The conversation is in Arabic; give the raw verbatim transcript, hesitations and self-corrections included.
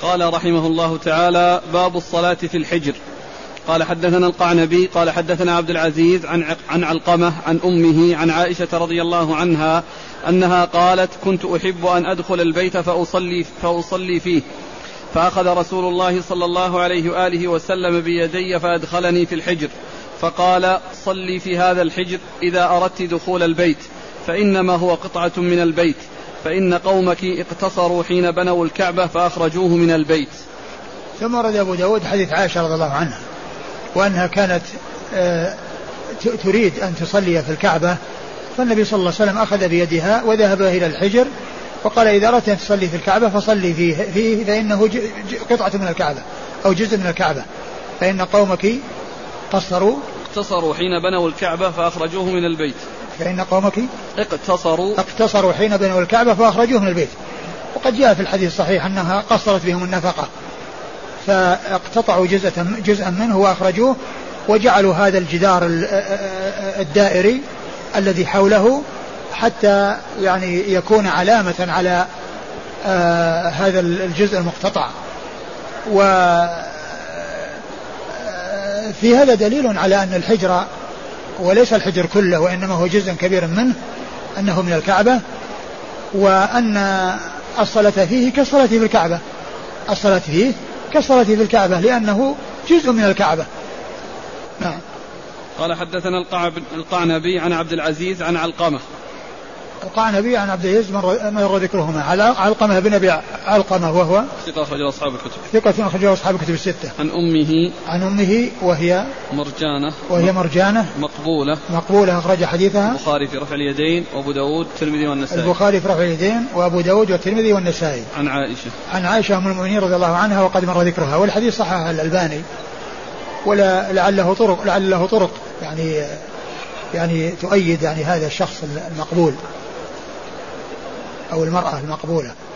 قال رحمه الله تعالى: باب الصلاة في الحجر. قال حدثنا القعنبي قال حدثنا عبد العزيز عن عن علقمة عن أمه عن عائشة رضي الله عنها أنها قالت: كنت أحب أن أدخل البيت فأصلي, فأصلي فيه، فأخذ رسول الله صلى الله عليه وآله وسلم بيدي فأدخلني في الحجر، فقال: صلي في هذا الحجر إذا أردت دخول البيت، فإنما هو قطعة من البيت، فإن قومك اقتصروا حين بنوا الكعبة فأخرجوه من البيت. ثم رد أبو داود حديث عائشة رضي الله عنها وأنها كانت تريد أن تصلي في الكعبة، فالنبي صلى الله عليه وسلم أخذ بيدها وذهب إلى الحجر وقال: إذا أردت أن تصلي في الكعبة فصلي فيه, فيه فإنه قطعة من الكعبة أو جزء من الكعبة، فإن قومك قصروا اقتصروا حين بنوا الكعبة فأخرجوه من البيت فإن قومك اقتصروا اقتصروا حين بنوا الكعبة فأخرجوه من البيت. وقد جاء في الحديث الصحيح أنها قصرت بهم النفقة فاقتطعوا جزءا جزءا منه وأخرجوه، وجعلوا هذا الجدار الدائري الذي حوله حتى يعني يكون علامة على آه هذا الجزء المقتطع. وفي هذا دليل على أن الحجر وليس الحجر كله وإنما هو جزء كبير منه أنه من الكعبة، وأن الصلاة فيه كالصلاة في الكعبة الصلاة فيه كالصلاة في الكعبة لأنه جزء من الكعبة. نعم. قال حدثنا القعنبي عن عبد العزيز عن علقمة. القعنبي عن عبد العزيز مر ذكرهما. على علقمة بن أبي علقمة وهو ثقة أخرجه أصحاب الكتب ثقة أخرجه أصحاب الكتب الستة. عن أمه عن أمه وهي مرجانة وهي مرجانة مقبولة مقبولة أخرج حديثها البخاري في رفع اليدين وأبو داود والترمذي والنسائي. البخاري في رفع اليدين وأبو داود والترمذي والنسائي. عن عائشة عن عائشة أم المؤمنين رضي الله عنها وقد مر ذكرها، والحديث صححه الألباني ولا لعله طرق لعله طرق يعني يعني تؤيد يعني هذا الشخص المقبول أو المرأة المقبولة.